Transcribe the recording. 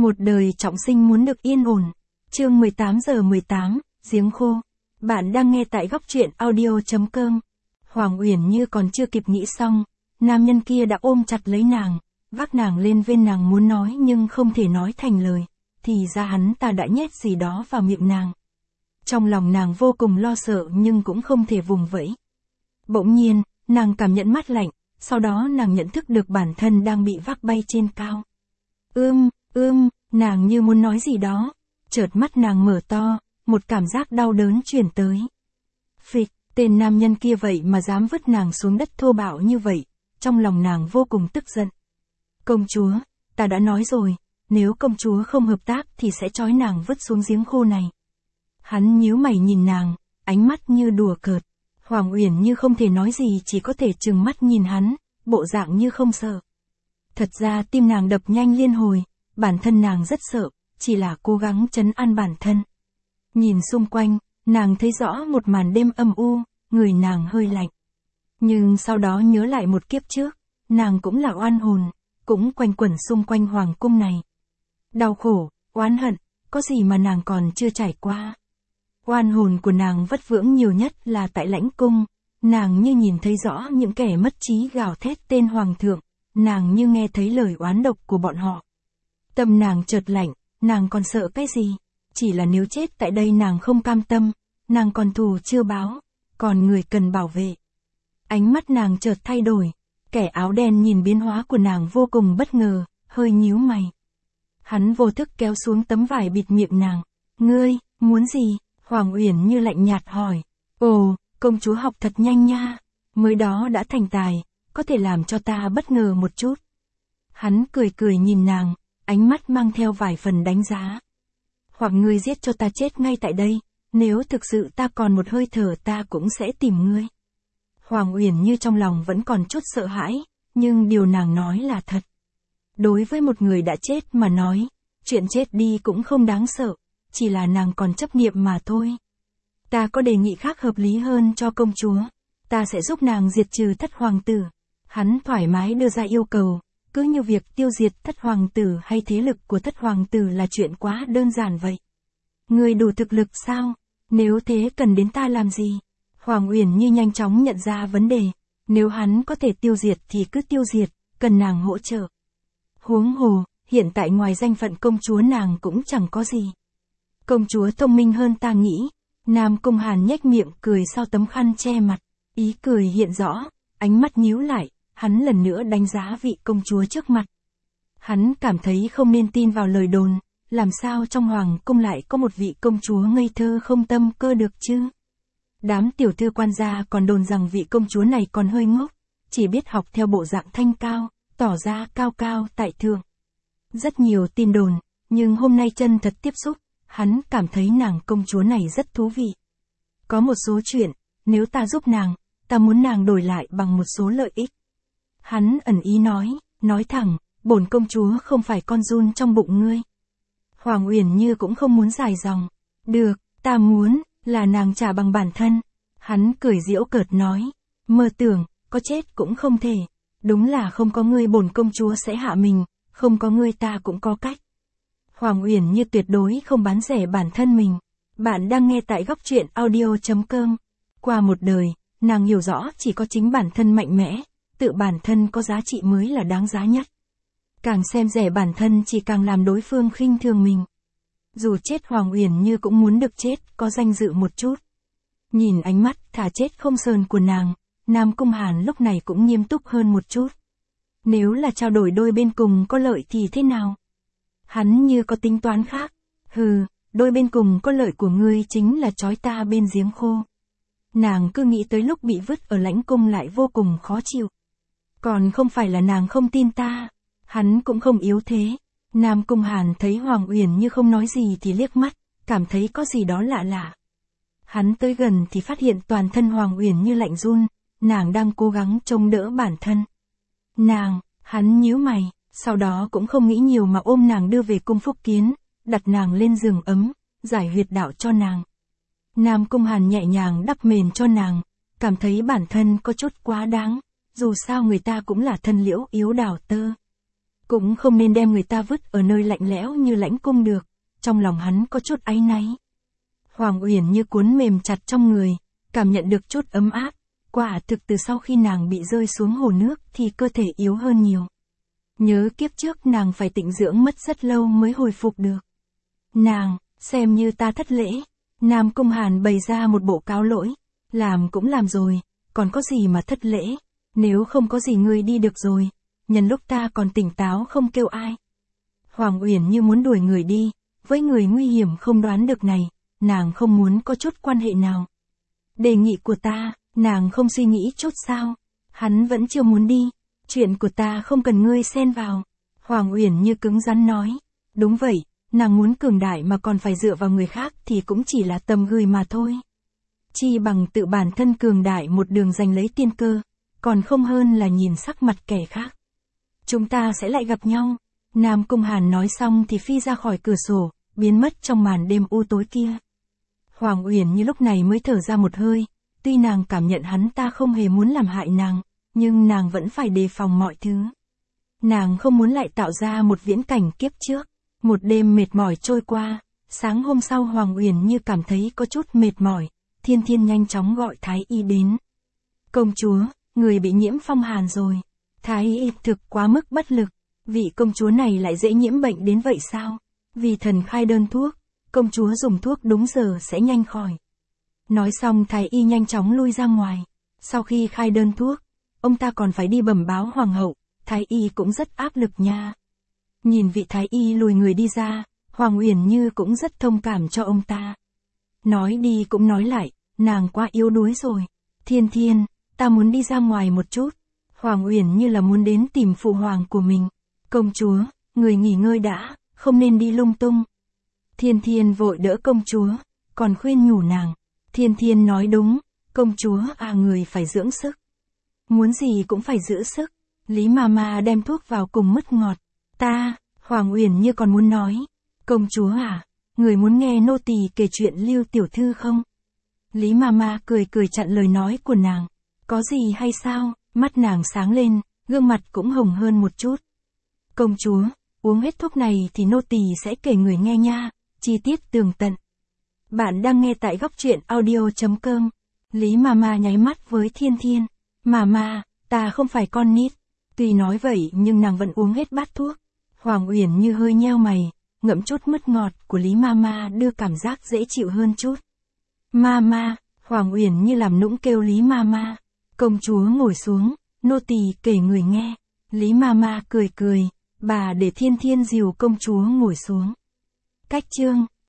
Một đời trọng sinh muốn được yên ổn. Chương 18:18, giếng khô. Bạn đang nghe tại góc truyện audio.com. Hoàng Uyển Như còn chưa kịp nghĩ xong, nam nhân kia đã ôm chặt lấy nàng, vác nàng lên bên nàng muốn nói nhưng không thể nói thành lời, thì ra hắn ta đã nhét gì đó vào miệng nàng. Trong lòng nàng vô cùng lo sợ nhưng cũng không thể vùng vẫy. Bỗng nhiên, nàng cảm nhận mát lạnh, sau đó nàng nhận thức được bản thân đang bị vác bay trên cao. Nàng như muốn nói gì đó, chợt mắt nàng mở to, một cảm giác đau đớn truyền tới. Phịch, tên nam nhân kia vậy mà dám vứt nàng xuống đất thô bạo như vậy, trong lòng nàng vô cùng tức giận. Công chúa, ta đã nói rồi, nếu công chúa không hợp tác thì sẽ trói nàng vứt xuống giếng khô này. Hắn nhíu mày nhìn nàng, ánh mắt như đùa cợt. Hoàng Uyển Như không thể nói gì, chỉ có thể trừng mắt nhìn hắn, bộ dạng như không sợ. Thật ra tim nàng đập nhanh liên hồi, bản thân nàng rất sợ, chỉ là cố gắng trấn an bản thân. Nhìn xung quanh, nàng thấy rõ một màn đêm âm u, người nàng hơi lạnh. Nhưng sau đó nhớ lại một kiếp trước, nàng cũng là oan hồn, cũng quanh quẩn xung quanh hoàng cung này. Đau khổ, oán hận, có gì mà nàng còn chưa trải qua. Oan hồn của nàng vất vưởng nhiều nhất là tại lãnh cung, nàng như nhìn thấy rõ những kẻ mất trí gào thét tên hoàng thượng, nàng như nghe thấy lời oán độc của bọn họ. Tâm nàng chợt lạnh, nàng còn sợ cái gì? Chỉ là nếu chết tại đây nàng không cam tâm, nàng còn thù chưa báo, còn người cần bảo vệ. Ánh mắt nàng chợt thay đổi, kẻ áo đen nhìn biến hóa của nàng vô cùng bất ngờ, hơi nhíu mày. Hắn vô thức kéo xuống tấm vải bịt miệng nàng. Ngươi, muốn gì? Hoàng Uyển Như lạnh nhạt hỏi. Ồ, công chúa học thật nhanh nha, mới đó đã thành tài, có thể làm cho ta bất ngờ một chút. Hắn cười cười nhìn nàng, ánh mắt mang theo vài phần đánh giá. Hoặc ngươi giết cho ta chết ngay tại đây, nếu thực sự ta còn một hơi thở ta cũng sẽ tìm ngươi. Hoàng Uyển Như trong lòng vẫn còn chút sợ hãi, nhưng điều nàng nói là thật. Đối với một người đã chết mà nói, chuyện chết đi cũng không đáng sợ, chỉ là nàng còn chấp niệm mà thôi. Ta có đề nghị khác hợp lý hơn cho công chúa, ta sẽ giúp nàng diệt trừ thất hoàng tử. Hắn thoải mái đưa ra yêu cầu, cứ như việc tiêu diệt thất hoàng tử hay thế lực của thất hoàng tử là chuyện quá đơn giản vậy. Ngươi đủ thực lực sao? Nếu thế cần đến ta làm gì? Hoàng Uyển Như nhanh chóng nhận ra vấn đề, nếu hắn có thể tiêu diệt thì cứ tiêu diệt, cần nàng hỗ trợ. Huống hồ, hiện tại ngoài danh phận công chúa nàng cũng chẳng có gì. Công chúa thông minh hơn ta nghĩ. Nam Cung Hàn nhếch miệng cười sau tấm khăn che mặt, ý cười hiện rõ, ánh mắt nhíu lại, hắn lần nữa đánh giá vị công chúa trước mặt. Hắn cảm thấy không nên tin vào lời đồn, làm sao trong hoàng cung lại có một vị công chúa ngây thơ không tâm cơ được chứ? Đám tiểu thư quan gia còn đồn rằng vị công chúa này còn hơi ngốc, chỉ biết học theo bộ dạng thanh cao, tỏ ra cao cao tại thượng. Rất nhiều tin đồn, nhưng hôm nay chân thật tiếp xúc, hắn cảm thấy nàng công chúa này rất thú vị. Có một số chuyện, nếu ta giúp nàng, ta muốn nàng đổi lại bằng một số lợi ích. Hắn ẩn ý nói thẳng, bổn công chúa không phải con giun trong bụng ngươi. Hoàng Uyển Như cũng không muốn dài dòng. Được, ta muốn, là nàng trả bằng bản thân. Hắn cười giễu cợt nói, mơ tưởng, có chết cũng không thể. Đúng là không có ngươi bổn công chúa sẽ hạ mình, không có ngươi ta cũng có cách. Hoàng Uyển Như tuyệt đối không bán rẻ bản thân mình. Bạn đang nghe tại góc truyện audio.com. Qua một đời, nàng hiểu rõ chỉ có chính bản thân mạnh mẽ, tự bản thân có giá trị mới là đáng giá nhất. Càng xem rẻ bản thân chỉ càng làm đối phương khinh thường mình. Dù chết Hoàng Uyển Như cũng muốn được chết, có danh dự một chút. Nhìn ánh mắt thà chết không sờn của nàng, Nam Cung Hàn lúc này cũng nghiêm túc hơn một chút. Nếu là trao đổi đôi bên cùng có lợi thì thế nào? Hắn như có tính toán khác. Hừ, đôi bên cùng có lợi của ngươi chính là trói ta bên giếng khô. Nàng cứ nghĩ tới lúc bị vứt ở lãnh cung lại vô cùng khó chịu. Còn không phải là nàng không tin ta. Hắn cũng không yếu thế. Nam Cung Hàn thấy Hoàng Uyển Như không nói gì thì liếc mắt, cảm thấy có gì đó lạ lạ. Hắn tới gần thì phát hiện toàn thân Hoàng Uyển Như lạnh run, nàng đang cố gắng chống đỡ bản thân. Hắn nhíu mày, sau đó cũng không nghĩ nhiều mà ôm nàng đưa về cung Phúc Kiến, đặt nàng lên giường ấm, giải huyệt đạo cho nàng. Nam Cung Hàn nhẹ nhàng đắp mền cho nàng, cảm thấy bản thân có chút quá đáng, dù sao người ta cũng là thân liễu yếu đào tơ. Cũng không nên đem người ta vứt ở nơi lạnh lẽo như lãnh cung được, trong lòng hắn có chút áy náy. Hoàng Uyển Như cuốn mềm chặt trong người, cảm nhận được chút ấm áp, quả thực từ sau khi nàng bị rơi xuống hồ nước thì cơ thể yếu hơn nhiều. Nhớ kiếp trước nàng phải tịnh dưỡng mất rất lâu mới hồi phục được. Nàng, xem như ta thất lễ. Nam Cung Hàn bày ra một bộ cáo lỗi, làm cũng làm rồi, còn có gì mà thất lễ, nếu không có gì ngươi đi được rồi, nhân lúc ta còn tỉnh táo không kêu ai. Hoàng Uyển Như muốn đuổi người đi, với người nguy hiểm không đoán được này, nàng không muốn có chút quan hệ nào. Đề nghị của ta, nàng không suy nghĩ chút sao, hắn vẫn chưa muốn đi, chuyện của ta không cần ngươi xen vào. Hoàng Uyển Như cứng rắn nói, đúng vậy, nàng muốn cường đại mà còn phải dựa vào người khác thì cũng chỉ là tầm gửi mà thôi. Chi bằng tự bản thân cường đại một đường giành lấy tiên cơ, còn không hơn là nhìn sắc mặt kẻ khác. Chúng ta sẽ lại gặp nhau. Nam Cung Hàn nói xong thì phi ra khỏi cửa sổ, biến mất trong màn đêm u tối kia. Hoàng Uyển Như lúc này mới thở ra một hơi, tuy nàng cảm nhận hắn ta không hề muốn làm hại nàng, nhưng nàng vẫn phải đề phòng mọi thứ. Nàng không muốn lại tạo ra một viễn cảnh kiếp trước. Một đêm mệt mỏi trôi qua, sáng hôm sau Hoàng Uyển Như cảm thấy có chút mệt mỏi, Thiên Thiên nhanh chóng gọi Thái Y đến. Công chúa, người bị nhiễm phong hàn rồi. Thái Y thực quá mức bất lực, vị công chúa này lại dễ nhiễm bệnh đến vậy sao? Vì thần khai đơn thuốc, công chúa dùng thuốc đúng giờ sẽ nhanh khỏi. Nói xong Thái Y nhanh chóng lui ra ngoài. Sau khi khai đơn thuốc, ông ta còn phải đi bẩm báo hoàng hậu, Thái Y cũng rất áp lực nha. Nhìn vị Thái Y lùi người đi ra, Hoàng Uyển Như cũng rất thông cảm cho ông ta. Nói đi cũng nói lại, nàng quá yếu đuối rồi. Thiên Thiên, ta muốn đi ra ngoài một chút. Hoàng Uyển Như là muốn đến tìm phụ hoàng của mình. Công chúa, người nghỉ ngơi đã, không nên đi lung tung. Thiên Thiên vội đỡ công chúa, còn khuyên nhủ nàng. Thiên Thiên nói đúng, công chúa người phải dưỡng sức. Muốn gì cũng phải giữ sức. Lý Mama đem thuốc vào cùng mứt ngọt. Hoàng Uyển Như còn muốn nói, công chúa người muốn nghe nô tỳ kể chuyện Lưu tiểu thư không? Lý Mama cười cười chặn lời nói của nàng, có gì hay sao? Mắt nàng sáng lên, gương mặt cũng hồng hơn một chút. Công chúa, uống hết thuốc này thì nô tỳ sẽ kể người nghe nha, chi tiết tường tận. Bạn đang nghe tại góc truyện audio.com. Lý Mama nháy mắt với Thiên Thiên, Mama, ta không phải con nít. Tuy nói vậy nhưng nàng vẫn uống hết bát thuốc. Hoàng Uyển Như hơi nheo mày, ngậm chút mứt ngọt của Lý Mama đưa cảm giác dễ chịu hơn chút. Mama, Hoàng Uyển Như làm nũng kêu Lý Mama. Công chúa ngồi xuống, nô tỳ kể người nghe. Lý Mama cười cười, bà để Thiên Thiên dìu công chúa ngồi xuống. Cách chương